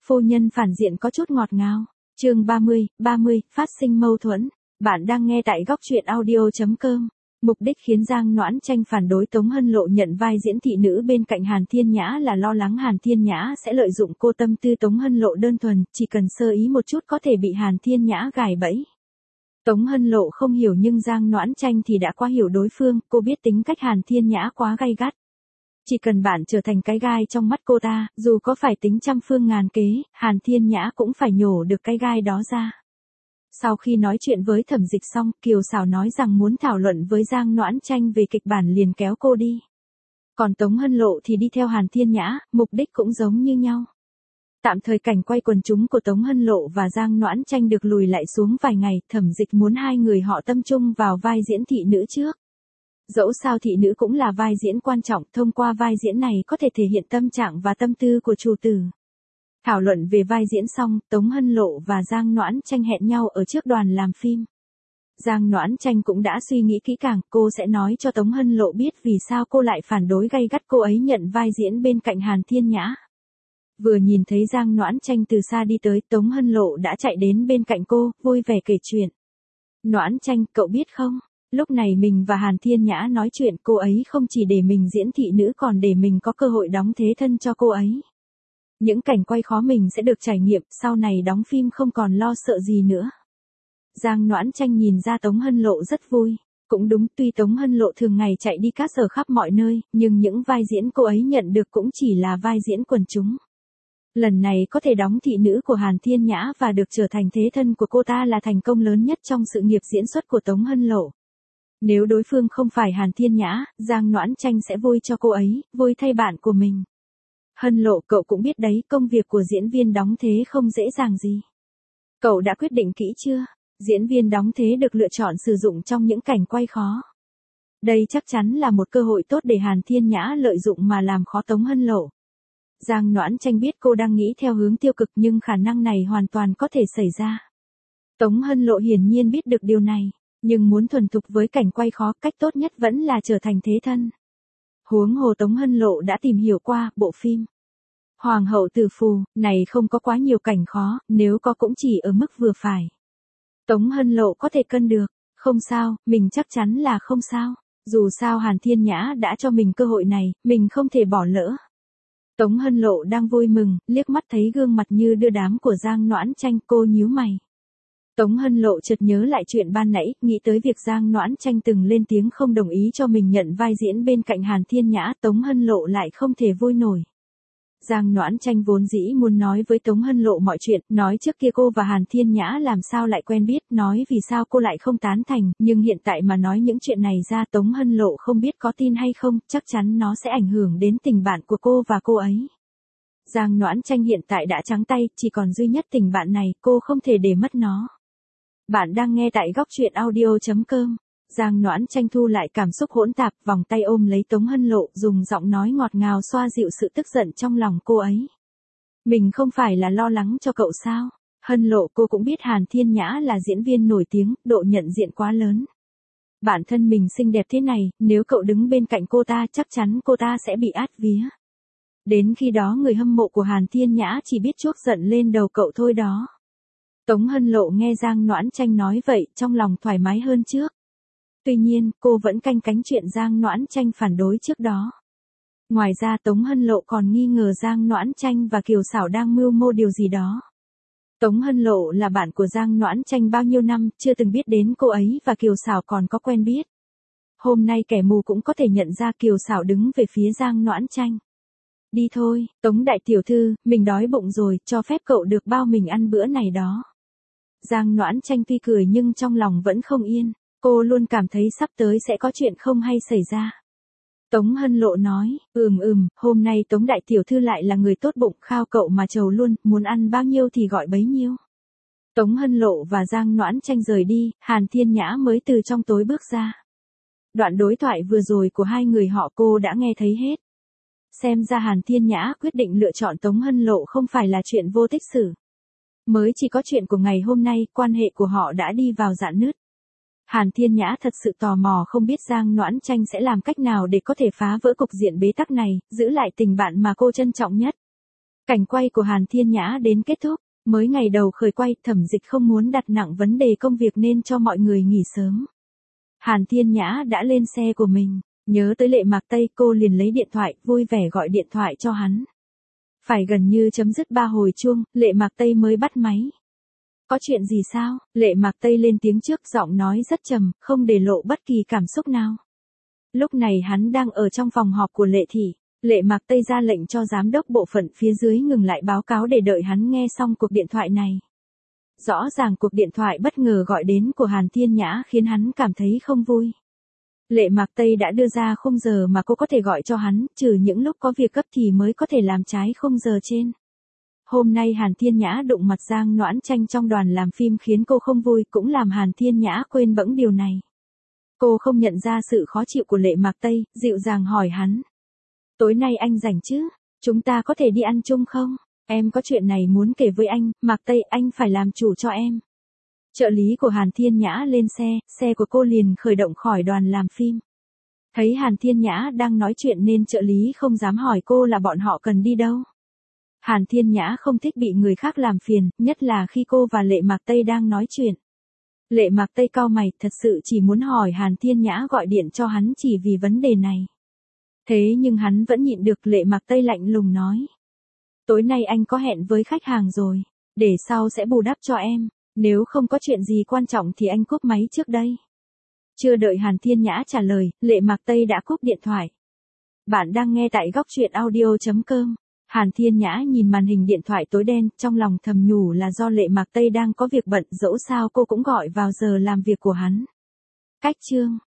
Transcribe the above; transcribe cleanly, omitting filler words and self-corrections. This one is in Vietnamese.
Phu nhân phản diện có chút ngọt ngào. Chương 30, phát sinh mâu thuẫn. Bạn đang nghe tại góc truyện audio.com. Mục đích khiến Giang Noãn Tranh phản đối Tống Hân Lộ nhận vai diễn thị nữ bên cạnh Hàn Thiên Nhã là lo lắng Hàn Thiên Nhã sẽ lợi dụng cô. Tâm tư Tống Hân Lộ đơn thuần, chỉ cần sơ ý một chút có thể bị Hàn Thiên Nhã gài bẫy. Tống Hân Lộ không hiểu nhưng Giang Noãn Tranh thì đã quá hiểu đối phương, cô biết tính cách Hàn Thiên Nhã quá gay gắt. Chỉ cần bạn trở thành cái gai trong mắt cô ta, dù có phải tính trăm phương ngàn kế, Hàn Thiên Nhã cũng phải nhổ được cái gai đó ra. Sau khi nói chuyện với Thẩm Dịch xong, Kiều Sảo nói rằng muốn thảo luận với Giang Noãn Tranh về kịch bản liền kéo cô đi. Còn Tống Hân Lộ thì đi theo Hàn Thiên Nhã, mục đích cũng giống như nhau. Tạm thời cảnh quay quần chúng của Tống Hân Lộ và Giang Noãn Tranh được lùi lại xuống vài ngày, Thẩm Dịch muốn hai người họ tâm trung vào vai diễn thị nữ trước. Dẫu sao thị nữ cũng là vai diễn quan trọng, thông qua vai diễn này có thể thể hiện tâm trạng và tâm tư của chủ tử. Thảo luận về vai diễn xong, Tống Hân Lộ và Giang Noãn Tranh hẹn nhau ở trước đoàn làm phim. Giang Noãn Tranh cũng đã suy nghĩ kỹ càng, cô sẽ nói cho Tống Hân Lộ biết vì sao cô lại phản đối gay gắt cô ấy nhận vai diễn bên cạnh Hàn Thiên Nhã. Vừa nhìn thấy Giang Noãn Tranh từ xa đi tới, Tống Hân Lộ đã chạy đến bên cạnh cô, vui vẻ kể chuyện. Noãn Tranh, cậu biết không? Lúc này mình và Hàn Thiên Nhã nói chuyện, cô ấy không chỉ để mình diễn thị nữ còn để mình có cơ hội đóng thế thân cho cô ấy. Những cảnh quay khó mình sẽ được trải nghiệm, sau này đóng phim không còn lo sợ gì nữa. Giang Noãn Tranh nhìn ra Tống Hân Lộ rất vui. Cũng đúng, tuy Tống Hân Lộ thường ngày chạy đi cát sở khắp mọi nơi, nhưng những vai diễn cô ấy nhận được cũng chỉ là vai diễn quần chúng. Lần này có thể đóng thị nữ của Hàn Thiên Nhã và được trở thành thế thân của cô ta là thành công lớn nhất trong sự nghiệp diễn xuất của Tống Hân Lộ. Nếu đối phương không phải Hàn Thiên Nhã, Giang Noãn Tranh sẽ vui cho cô ấy, vui thay bạn của mình. Hân Lộ, cậu cũng biết đấy, công việc của diễn viên đóng thế không dễ dàng gì. Cậu đã quyết định kỹ chưa? Diễn viên đóng thế được lựa chọn sử dụng trong những cảnh quay khó. Đây chắc chắn là một cơ hội tốt để Hàn Thiên Nhã lợi dụng mà làm khó Tống Hân Lộ. Giang Noãn Tranh biết cô đang nghĩ theo hướng tiêu cực nhưng khả năng này hoàn toàn có thể xảy ra. Tống Hân Lộ hiển nhiên biết được điều này. Nhưng muốn thuần thục với cảnh quay khó, cách tốt nhất vẫn là trở thành thế thân. Huống hồ Tống Hân Lộ đã tìm hiểu qua bộ phim Hoàng hậu Tử Phù, này không có quá nhiều cảnh khó, nếu có cũng chỉ ở mức vừa phải. Tống Hân Lộ có thể cân được, không sao, mình chắc chắn là không sao. Dù sao Hàn Thiên Nhã đã cho mình cơ hội này, mình không thể bỏ lỡ. Tống Hân Lộ đang vui mừng, liếc mắt thấy gương mặt như đưa đám của Giang Noãn Tranh, cô nhíu mày. Tống Hân Lộ chợt nhớ lại chuyện ban nãy, nghĩ tới việc Giang Noãn Tranh từng lên tiếng không đồng ý cho mình nhận vai diễn bên cạnh Hàn Thiên Nhã, Tống Hân Lộ lại không thể vui nổi. Giang Noãn Tranh vốn dĩ muốn nói với Tống Hân Lộ mọi chuyện, nói trước kia cô và Hàn Thiên Nhã làm sao lại quen biết, nói vì sao cô lại không tán thành, nhưng hiện tại mà nói những chuyện này ra Tống Hân Lộ không biết có tin hay không, chắc chắn nó sẽ ảnh hưởng đến tình bạn của cô và cô ấy. Giang Noãn Tranh hiện tại đã trắng tay, chỉ còn duy nhất tình bạn này, cô không thể để mất nó. Bạn đang nghe tại góc truyện audio.com. Giang Noãn Tranh thu lại cảm xúc hỗn tạp, vòng tay ôm lấy Tống Hân Lộ, dùng giọng nói ngọt ngào xoa dịu sự tức giận trong lòng cô ấy. Mình không phải là lo lắng cho cậu sao? Hân Lộ, cô cũng biết Hàn Thiên Nhã là diễn viên nổi tiếng, độ nhận diện quá lớn. Bản thân mình xinh đẹp thế này, nếu cậu đứng bên cạnh cô ta chắc chắn cô ta sẽ bị át vía. Đến khi đó người hâm mộ của Hàn Thiên Nhã chỉ biết chuốc giận lên đầu cậu thôi đó. Tống Hân Lộ nghe Giang Noãn Tranh nói vậy, trong lòng thoải mái hơn trước. Tuy nhiên, cô vẫn canh cánh chuyện Giang Noãn Tranh phản đối trước đó. Ngoài ra Tống Hân Lộ còn nghi ngờ Giang Noãn Tranh và Kiều Sảo đang mưu mô điều gì đó. Tống Hân Lộ là bạn của Giang Noãn Tranh bao nhiêu năm, chưa từng biết đến cô ấy và Kiều Sảo còn có quen biết. Hôm nay kẻ mù cũng có thể nhận ra Kiều Sảo đứng về phía Giang Noãn Tranh. Đi thôi, Tống đại tiểu thư, mình đói bụng rồi, cho phép cậu được bao mình ăn bữa này đó. Giang Noãn Tranh tuy cười nhưng trong lòng vẫn không yên, cô luôn cảm thấy sắp tới sẽ có chuyện không hay xảy ra. Tống Hân Lộ nói, hôm nay Tống đại tiểu thư lại là người tốt bụng, khao cậu mà trầu luôn, muốn ăn bao nhiêu thì gọi bấy nhiêu. Tống Hân Lộ và Giang Noãn Tranh rời đi, Hàn Thiên Nhã mới từ trong tối bước ra. Đoạn đối thoại vừa rồi của hai người họ cô đã nghe thấy hết. Xem ra Hàn Thiên Nhã quyết định lựa chọn Tống Hân Lộ không phải là chuyện vô tích sự. Mới chỉ có chuyện của ngày hôm nay, quan hệ của họ đã đi vào rạn nứt. Hàn Thiên Nhã thật sự tò mò không biết Giang Noãn Tranh sẽ làm cách nào để có thể phá vỡ cục diện bế tắc này, giữ lại tình bạn mà cô trân trọng nhất. Cảnh quay của Hàn Thiên Nhã đến kết thúc, mới ngày đầu khởi quay, Thẩm Dịch không muốn đặt nặng vấn đề công việc nên cho mọi người nghỉ sớm. Hàn Thiên Nhã đã lên xe của mình, nhớ tới Lệ Mạc Tây, cô liền lấy điện thoại, vui vẻ gọi điện thoại cho hắn. Phải gần như chấm dứt 3 hồi chuông, Lệ Mạc Tây mới bắt máy. Có chuyện gì sao? Lệ Mạc Tây lên tiếng trước, giọng nói rất trầm, không để lộ bất kỳ cảm xúc nào. Lúc này hắn đang ở trong phòng họp của Lệ Thị. Lệ Mạc Tây ra lệnh cho giám đốc bộ phận phía dưới ngừng lại báo cáo để đợi hắn nghe xong cuộc điện thoại này. Rõ ràng cuộc điện thoại bất ngờ gọi đến của Hàn Thiên Nhã khiến hắn cảm thấy không vui. Lệ Mạc Tây đã đưa ra khung giờ mà cô có thể gọi cho hắn, trừ những lúc có việc cấp thì mới có thể làm trái khung giờ trên. Hôm nay Hàn Thiên Nhã đụng mặt Giang Noãn Tranh trong đoàn làm phim khiến cô không vui, cũng làm Hàn Thiên Nhã quên bẵng điều này. Cô không nhận ra sự khó chịu của Lệ Mạc Tây, dịu dàng hỏi hắn. Tối nay anh rảnh chứ? Chúng ta có thể đi ăn chung không? Em có chuyện này muốn kể với anh, Mạc Tây, anh phải làm chủ cho em. Trợ lý của Hàn Thiên Nhã lên xe của cô liền khởi động khỏi đoàn làm phim. Thấy Hàn Thiên Nhã đang nói chuyện nên trợ lý không dám hỏi cô là bọn họ cần đi đâu. Hàn Thiên Nhã không thích bị người khác làm phiền, nhất là khi cô và Lệ Mạc Tây đang nói chuyện. Lệ Mạc Tây cau mày, thật sự chỉ muốn hỏi Hàn Thiên Nhã gọi điện cho hắn chỉ vì vấn đề này. Thế nhưng hắn vẫn nhịn được. Lệ Mạc Tây lạnh lùng nói. Tối nay anh có hẹn với khách hàng rồi, để sau sẽ bù đắp cho em, nếu không có chuyện gì quan trọng thì anh cúp máy trước đây. Chưa đợi Hàn Thiên Nhã trả lời, Lệ Mạc Tây đã cúp điện thoại. Bạn đang nghe tại góc truyện audio.com. Hàn Thiên Nhã nhìn màn hình điện thoại tối đen, trong lòng thầm nhủ là do Lệ Mạc Tây đang có việc bận, dẫu sao cô cũng gọi vào giờ làm việc của hắn. Cách chương